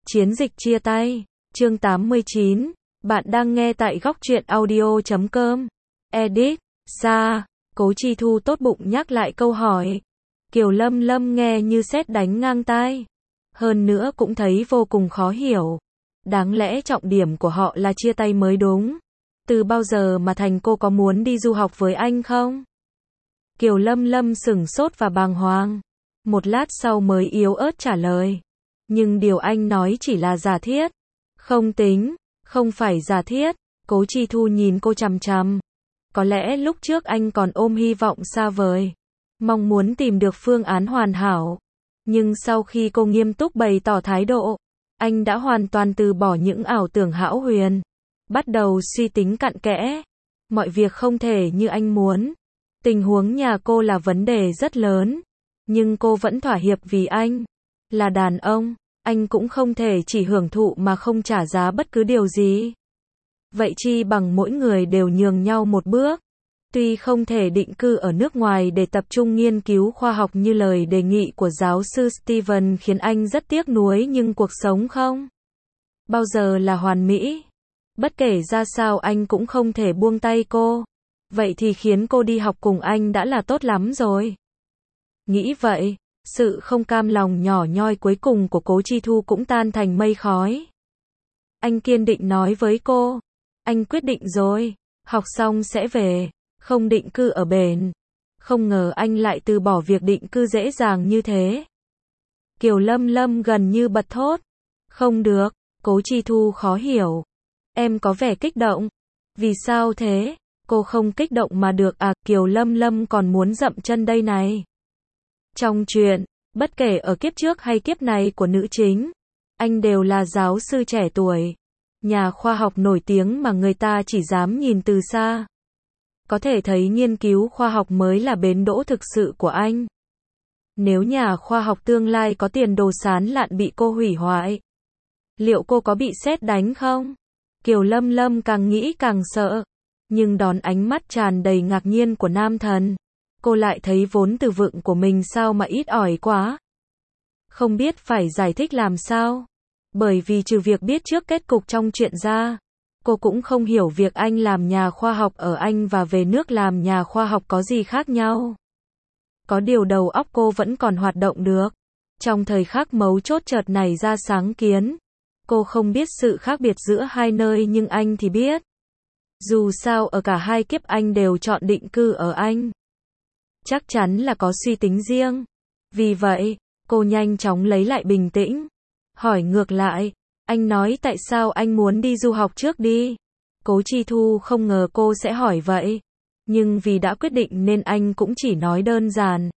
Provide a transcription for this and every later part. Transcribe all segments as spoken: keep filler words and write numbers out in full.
Chiến dịch chia tay, chương tám mươi chín, bạn đang nghe tại góc truyện audio chấm com. Edit, Sa, Cố Chi Thu tốt bụng nhắc lại câu hỏi. Kiều Lâm Lâm nghe như sét đánh ngang tai. Hơn nữa cũng thấy vô cùng khó hiểu. Đáng lẽ trọng điểm của họ là chia tay mới đúng. Từ bao giờ mà thành cô có muốn đi du học với anh không? Kiều Lâm Lâm sửng sốt và bàng hoàng. Một lát sau mới yếu ớt trả lời. Nhưng điều anh nói chỉ là giả thiết. Không tính, không phải giả thiết. Cố Chi Thu nhìn cô chằm chằm. Có lẽ lúc trước anh còn ôm hy vọng xa vời. Mong muốn tìm được phương án hoàn hảo. Nhưng sau khi cô nghiêm túc bày tỏ thái độ, anh đã hoàn toàn từ bỏ những ảo tưởng hão huyền. Bắt đầu suy tính cặn kẽ. Mọi việc không thể như anh muốn. Tình huống nhà cô là vấn đề rất lớn. Nhưng cô vẫn thỏa hiệp vì anh. Là đàn ông, anh cũng không thể chỉ hưởng thụ mà không trả giá bất cứ điều gì. Vậy chi bằng mỗi người đều nhường nhau một bước. Tuy không thể định cư ở nước ngoài để tập trung nghiên cứu khoa học như lời đề nghị của giáo sư Steven khiến anh rất tiếc nuối, nhưng cuộc sống không bao giờ là hoàn mỹ. Bất kể ra sao anh cũng không thể buông tay cô. Vậy thì khiến cô đi học cùng anh đã là tốt lắm rồi. Nghĩ vậy, sự không cam lòng nhỏ nhoi cuối cùng của Cố Chi Thu cũng tan thành mây khói. Anh kiên định nói với cô. Anh quyết định rồi, học xong sẽ về, không định cư ở bển. Không ngờ anh lại từ bỏ việc định cư dễ dàng như thế. Kiều Lâm Lâm gần như bật thốt. Không được, Cố Chi Thu khó hiểu. Em có vẻ kích động. Vì sao thế? Cô không kích động mà được à? Kiều Lâm Lâm còn muốn dậm chân đây này. Trong chuyện, bất kể ở kiếp trước hay kiếp này của nữ chính, anh đều là giáo sư trẻ tuổi, nhà khoa học nổi tiếng mà người ta chỉ dám nhìn từ xa. Có thể thấy nghiên cứu khoa học mới là bến đỗ thực sự của anh. Nếu nhà khoa học tương lai có tiền đồ sán lạn bị cô hủy hoại, liệu cô có bị sét đánh không? Kiều Lâm Lâm càng nghĩ càng sợ. Nhưng đón ánh mắt tràn đầy ngạc nhiên của nam thần, cô lại thấy vốn từ vựng của mình sao mà ít ỏi quá. Không biết phải giải thích làm sao. Bởi vì trừ việc biết trước kết cục trong chuyện ra, cô cũng không hiểu việc anh làm nhà khoa học ở Anh và về nước làm nhà khoa học có gì khác nhau. Có điều đầu óc cô vẫn còn hoạt động được. Trong thời khắc mấu chốt chợt nảy ra sáng kiến. Cô không biết sự khác biệt giữa hai nơi nhưng anh thì biết. Dù sao ở cả hai kiếp anh đều chọn định cư ở Anh. Chắc chắn là có suy tính riêng. Vì vậy, cô nhanh chóng lấy lại bình tĩnh. Hỏi ngược lại, anh nói tại sao anh muốn đi du học trước đi. Cố Chi Thu không ngờ cô sẽ hỏi vậy. Nhưng vì đã quyết định nên anh cũng chỉ nói đơn giản.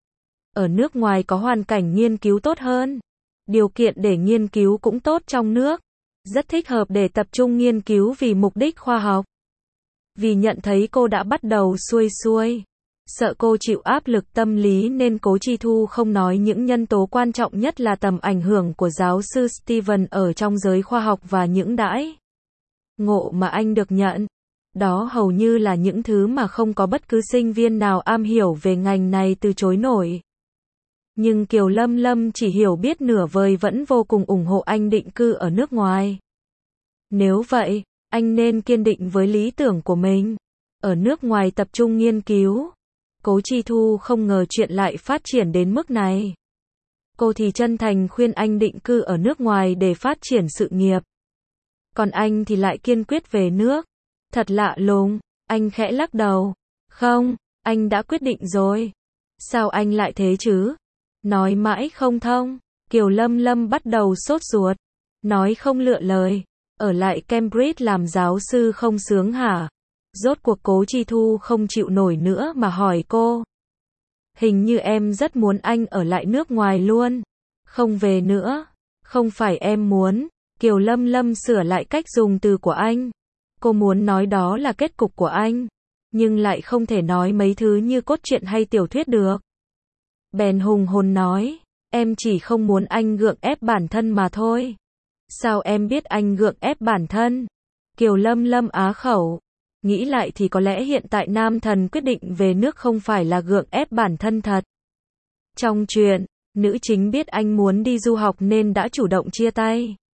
Ở nước ngoài có hoàn cảnh nghiên cứu tốt hơn. Điều kiện để nghiên cứu cũng tốt trong nước. Rất thích hợp để tập trung nghiên cứu vì mục đích khoa học. Vì nhận thấy cô đã bắt đầu xuôi xuôi, sợ cô chịu áp lực tâm lý nên Cố Chi Thu không nói những nhân tố quan trọng nhất là tầm ảnh hưởng của giáo sư Steven ở trong giới khoa học và những đãi ngộ mà anh được nhận. Đó hầu như là những thứ mà không có bất cứ sinh viên nào am hiểu về ngành này từ chối nổi. Nhưng Kiều Lâm Lâm chỉ hiểu biết nửa vời vẫn vô cùng ủng hộ anh định cư ở nước ngoài. Nếu vậy, anh nên kiên định với lý tưởng của mình. Ở nước ngoài tập trung nghiên cứu. Cố Chi Thu không ngờ chuyện lại phát triển đến mức này. Cô thì chân thành khuyên anh định cư ở nước ngoài để phát triển sự nghiệp. Còn anh thì lại kiên quyết về nước. Thật lạ lùng, anh khẽ lắc đầu. Không, anh đã quyết định rồi. Sao anh lại thế chứ? Nói mãi không thông. Kiều Lâm Lâm bắt đầu sốt ruột. Nói không lựa lời. Ở lại Cambridge làm giáo sư không sướng hả? Rốt cuộc Cố Chi Thu không chịu nổi nữa mà hỏi cô. Hình như em rất muốn anh ở lại nước ngoài luôn. Không về nữa. Không phải em muốn. Kiều Lâm Lâm sửa lại cách dùng từ của anh. Cô muốn nói đó là kết cục của anh. Nhưng lại không thể nói mấy thứ như cốt truyện hay tiểu thuyết được. Bèn hùng hồn nói. Em chỉ không muốn anh gượng ép bản thân mà thôi. Sao em biết anh gượng ép bản thân? Kiều Lâm Lâm á khẩu. Nghĩ lại thì có lẽ hiện tại nam thần quyết định về nước không phải là gượng ép bản thân thật. Trong chuyện, nữ chính biết anh muốn đi du học nên đã chủ động chia tay.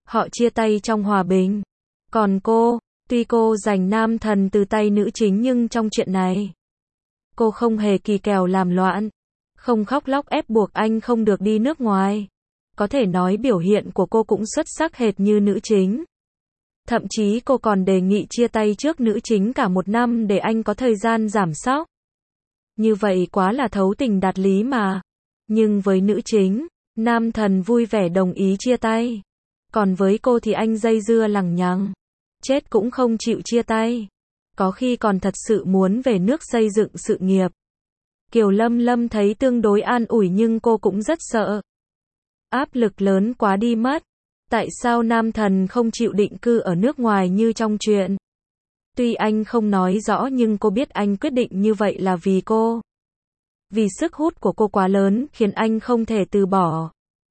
Họ chia tay trong hòa bình. Còn cô, tuy cô giành nam thần từ tay nữ chính nhưng trong chuyện này, cô không hề kỳ kèo làm loạn, không khóc lóc ép buộc anh không được đi nước ngoài. Có thể nói biểu hiện của cô cũng xuất sắc hệt như nữ chính. Thậm chí cô còn đề nghị chia tay trước nữ chính cả một năm để anh có thời gian giảm sóc. Như vậy quá là thấu tình đạt lý mà. Nhưng với nữ chính, nam thần vui vẻ đồng ý chia tay. Còn với cô thì anh dây dưa lằng nhằng, chết cũng không chịu chia tay. Có khi còn thật sự muốn về nước xây dựng sự nghiệp. Kiều Lâm Lâm thấy tương đối an ủi nhưng cô cũng rất sợ. Áp lực lớn quá đi mất. Tại sao nam thần không chịu định cư ở nước ngoài như trong chuyện? Tuy anh không nói rõ nhưng cô biết anh quyết định như vậy là vì cô. Vì sức hút của cô quá lớn khiến anh không thể từ bỏ.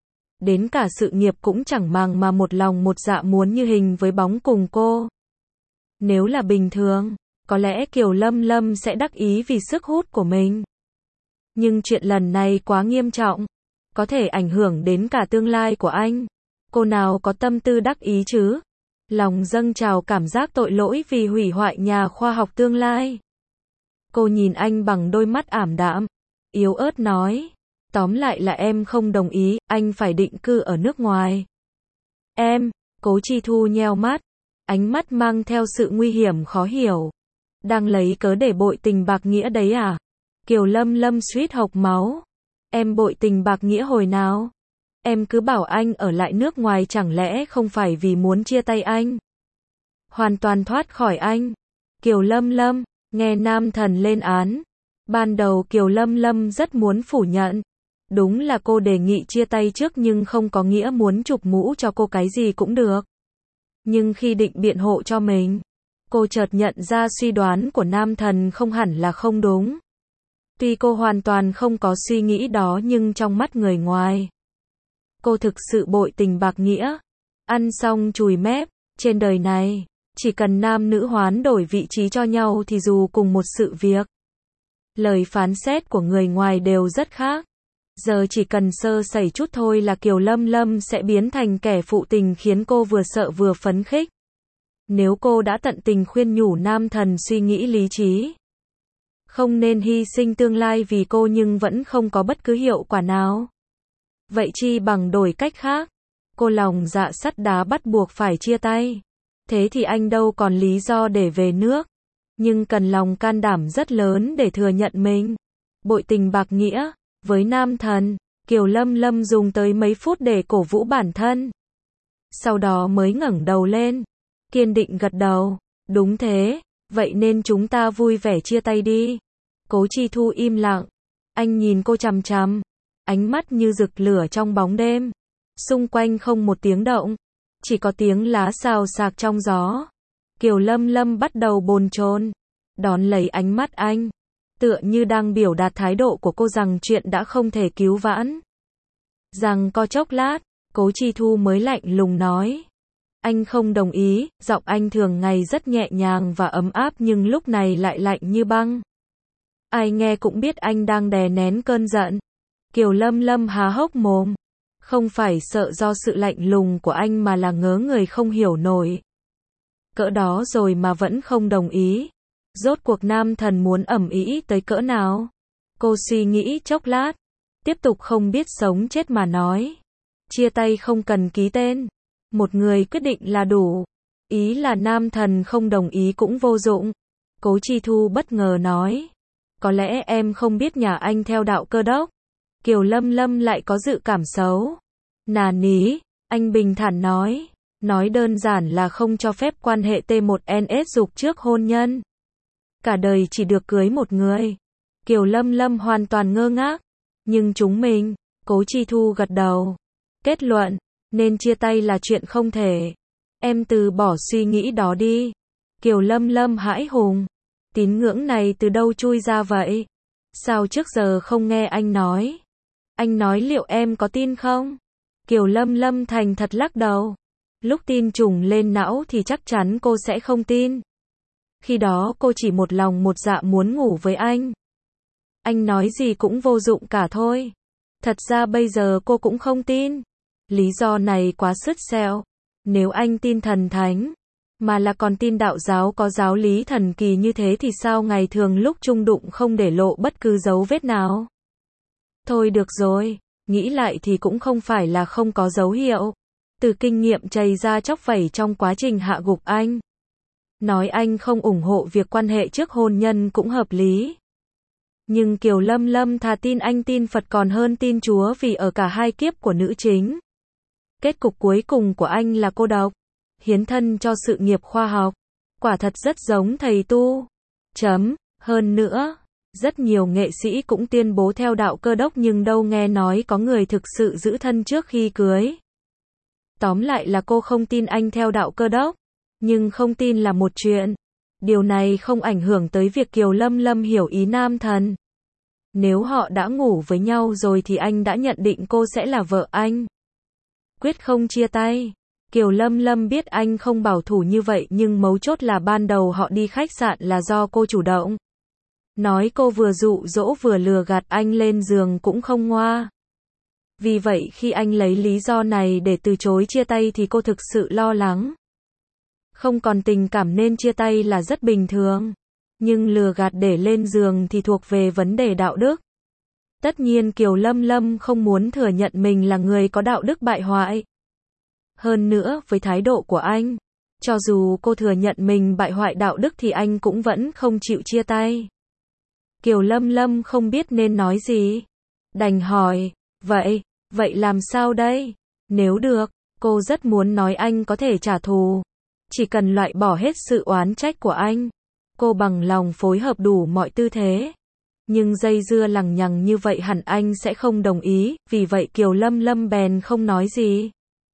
Đến cả sự nghiệp cũng chẳng màng mà một lòng một dạ muốn như hình với bóng cùng cô. Nếu là bình thường, có lẽ Kiều Lâm Lâm sẽ đắc ý vì sức hút của mình. Nhưng chuyện lần này quá nghiêm trọng, có thể ảnh hưởng đến cả tương lai của anh. Cô nào có tâm tư đắc ý chứ? Lòng dâng trào cảm giác tội lỗi vì hủy hoại nhà khoa học tương lai. Cô nhìn anh bằng đôi mắt ảm đạm, yếu ớt nói. Tóm lại là em không đồng ý, anh phải định cư ở nước ngoài. Em, Cố Chi Thu nheo mắt, ánh mắt mang theo sự nguy hiểm khó hiểu. Đang lấy cớ để bội tình bạc nghĩa đấy à? Kiều Lâm Lâm suýt hộc máu. Em bội tình bạc nghĩa hồi nào? Em cứ bảo anh ở lại nước ngoài chẳng lẽ không phải vì muốn chia tay anh? Hoàn toàn thoát khỏi anh. Kiều Lâm Lâm, nghe nam thần lên án. Ban đầu Kiều Lâm Lâm rất muốn phủ nhận. Đúng là cô đề nghị chia tay trước nhưng không có nghĩa muốn chụp mũ cho cô cái gì cũng được. Nhưng khi định biện hộ cho mình, cô chợt nhận ra suy đoán của nam thần không hẳn là không đúng. Tuy cô hoàn toàn không có suy nghĩ đó nhưng trong mắt người ngoài, cô thực sự bội tình bạc nghĩa. Ăn xong chùi mép, trên đời này, chỉ cần nam nữ hoán đổi vị trí cho nhau thì dù cùng một sự việc, lời phán xét của người ngoài đều rất khác. Giờ chỉ cần sơ sẩy chút thôi là Kiều Lâm Lâm sẽ biến thành kẻ phụ tình khiến cô vừa sợ vừa phấn khích. Nếu cô đã tận tình khuyên nhủ nam thần suy nghĩ lý trí, không nên hy sinh tương lai vì cô nhưng vẫn không có bất cứ hiệu quả nào. Vậy chi bằng đổi cách khác. Cô lòng dạ sắt đá bắt buộc phải chia tay. Thế thì anh đâu còn lý do để về nước. Nhưng cần lòng can đảm rất lớn để thừa nhận mình bội tình bạc nghĩa. Với nam thần, Kiều Lâm Lâm dùng tới mấy phút để cổ vũ bản thân. Sau đó mới ngẩng đầu lên, kiên định gật đầu. Đúng thế, vậy nên chúng ta vui vẻ chia tay đi. Cố Chi Thu im lặng. Anh nhìn cô chằm chằm, ánh mắt như rực lửa trong bóng đêm. Xung quanh không một tiếng động, chỉ có tiếng lá xào xạc trong gió. Kiều Lâm Lâm bắt đầu bồn chồn, đón lấy ánh mắt anh, tựa như đang biểu đạt thái độ của cô rằng chuyện đã không thể cứu vãn. Rằng có chốc lát, Cố Chi Thu mới lạnh lùng nói. Anh không đồng ý. Giọng anh thường ngày rất nhẹ nhàng và ấm áp nhưng lúc này lại lạnh như băng. Ai nghe cũng biết anh đang đè nén cơn giận. Kiều Lâm Lâm há hốc mồm. Không phải sợ do sự lạnh lùng của anh mà là ngớ người không hiểu nổi. Cỡ đó rồi mà vẫn không đồng ý. Rốt cuộc nam thần muốn ầm ĩ tới cỡ nào? Cô suy nghĩ chốc lát, tiếp tục không biết sống chết mà nói. Chia tay không cần ký tên. Một người quyết định là đủ. Ý là nam thần không đồng ý cũng vô dụng. Cố Chi Thu bất ngờ nói. Có lẽ em không biết nhà anh theo đạo Cơ đốc. Kiều Lâm Lâm lại có dự cảm xấu. Nà ní, anh bình thản nói. Nói đơn giản là không cho phép quan hệ T một N S dục trước hôn nhân. Cả đời chỉ được cưới một người. Kiều Lâm Lâm hoàn toàn ngơ ngác. Nhưng chúng mình, Cố Chi Thu gật đầu. Kết luận, nên chia tay là chuyện không thể. Em từ bỏ suy nghĩ đó đi. Kiều Lâm Lâm hãi hùng. Tín ngưỡng này từ đâu chui ra vậy? Sao trước giờ không nghe anh nói? Anh nói liệu em có tin không? Kiều Lâm Lâm thành thật lắc đầu. Lúc tin trùng lên não thì chắc chắn cô sẽ không tin. Khi đó cô chỉ một lòng một dạ muốn ngủ với anh. Anh nói gì cũng vô dụng cả thôi. Thật ra bây giờ cô cũng không tin. Lý do này quá sứt sẹo. Nếu anh tin thần thánh, mà là còn tin đạo giáo có giáo lý thần kỳ như thế thì sao ngày thường lúc chung đụng không để lộ bất cứ dấu vết nào? Thôi được rồi, nghĩ lại thì cũng không phải là không có dấu hiệu. Từ kinh nghiệm chầy ra chóc vẩy trong quá trình hạ gục anh. Nói anh không ủng hộ việc quan hệ trước hôn nhân cũng hợp lý. Nhưng Kiều Lâm Lâm thà tin anh tin Phật còn hơn tin Chúa vì ở cả hai kiếp của nữ chính. Kết cục cuối cùng của anh là cô độc, hiến thân cho sự nghiệp khoa học. Quả thật rất giống thầy tu. Chấm, hơn nữa, rất nhiều nghệ sĩ cũng tuyên bố theo đạo Cơ đốc nhưng đâu nghe nói có người thực sự giữ thân trước khi cưới. Tóm lại là cô không tin anh theo đạo Cơ đốc, nhưng không tin là một chuyện. Điều này không ảnh hưởng tới việc Kiều Lâm Lâm hiểu ý nam thần. Nếu họ đã ngủ với nhau rồi thì anh đã nhận định cô sẽ là vợ anh. Quyết không chia tay. Kiều Lâm Lâm biết anh không bảo thủ như vậy nhưng mấu chốt là ban đầu họ đi khách sạn là do cô chủ động. Nói cô vừa dụ dỗ vừa lừa gạt anh lên giường cũng không ngoa. Vì vậy khi anh lấy lý do này để từ chối chia tay thì cô thực sự lo lắng. Không còn tình cảm nên chia tay là rất bình thường. Nhưng lừa gạt để lên giường thì thuộc về vấn đề đạo đức. Tất nhiên Kiều Lâm Lâm không muốn thừa nhận mình là người có đạo đức bại hoại. Hơn nữa, với thái độ của anh, cho dù cô thừa nhận mình bại hoại đạo đức thì anh cũng vẫn không chịu chia tay. Kiều Lâm Lâm không biết nên nói gì. Đành hỏi, vậy, vậy làm sao đây? Nếu được, cô rất muốn nói anh có thể trả thù. Chỉ cần loại bỏ hết sự oán trách của anh. Cô bằng lòng phối hợp đủ mọi tư thế. Nhưng dây dưa lằng nhằng như vậy hẳn anh sẽ không đồng ý, vì vậy Kiều Lâm Lâm bèn không nói gì.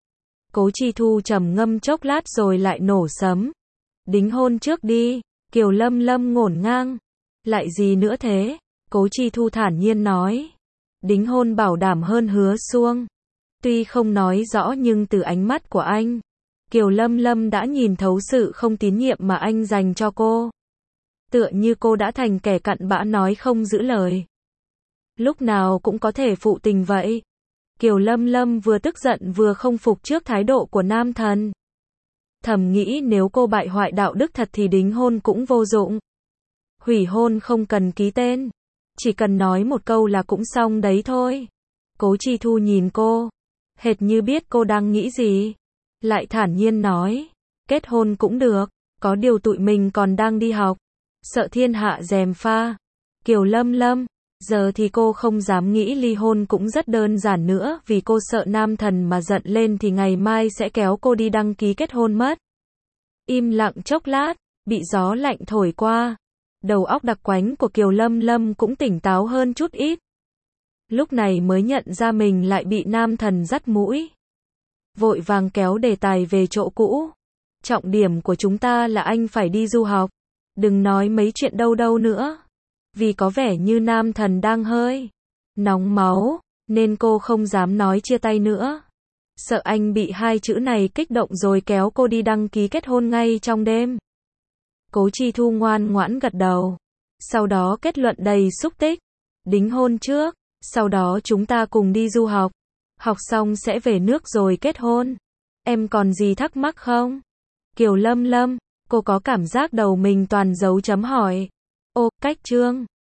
Cố Chi Thu trầm ngâm chốc lát rồi lại nổ sấm. Đính hôn trước đi. Kiều Lâm Lâm ngổn ngang. Lại gì nữa thế? Cố Chi Thu thản nhiên nói. Đính hôn bảo đảm hơn hứa xuông. Tuy không nói rõ nhưng từ ánh mắt của anh, Kiều Lâm Lâm đã nhìn thấu sự không tín nhiệm mà anh dành cho cô. Tựa như cô đã thành kẻ cặn bã nói không giữ lời. Lúc nào cũng có thể phụ tình vậy. Kiều Lâm Lâm vừa tức giận vừa không phục trước thái độ của nam thần. Thầm nghĩ nếu cô bại hoại đạo đức thật thì đính hôn cũng vô dụng. Hủy hôn không cần ký tên. Chỉ cần nói một câu là cũng xong đấy thôi. Cố Chi Thu nhìn cô. Hệt như biết cô đang nghĩ gì. Lại thản nhiên nói. Kết hôn cũng được. Có điều tụi mình còn đang đi học. Sợ thiên hạ gièm pha. Kiều Lâm Lâm. Giờ thì cô không dám nghĩ ly hôn cũng rất đơn giản nữa vì cô sợ nam thần mà giận lên thì ngày mai sẽ kéo cô đi đăng ký kết hôn mất. Im lặng chốc lát, bị gió lạnh thổi qua. Đầu óc đặc quánh của Kiều Lâm Lâm cũng tỉnh táo hơn chút ít. Lúc này mới nhận ra mình lại bị nam thần dắt mũi. Vội vàng kéo đề tài về chỗ cũ. Trọng điểm của chúng ta là anh phải đi du học. Đừng nói mấy chuyện đâu đâu nữa. Vì có vẻ như nam thần đang hơi nóng máu, nên cô không dám nói chia tay nữa. Sợ anh bị hai chữ này kích động rồi kéo cô đi đăng ký kết hôn ngay trong đêm. Cố Chi Thu ngoan ngoãn gật đầu. Sau đó kết luận đầy xúc tích. Đính hôn trước, sau đó chúng ta cùng đi du học. Học xong sẽ về nước rồi kết hôn. Em còn gì thắc mắc không? Kiều Lâm Lâm, cô có cảm giác đầu mình toàn dấu chấm hỏi. Ô, cách chương.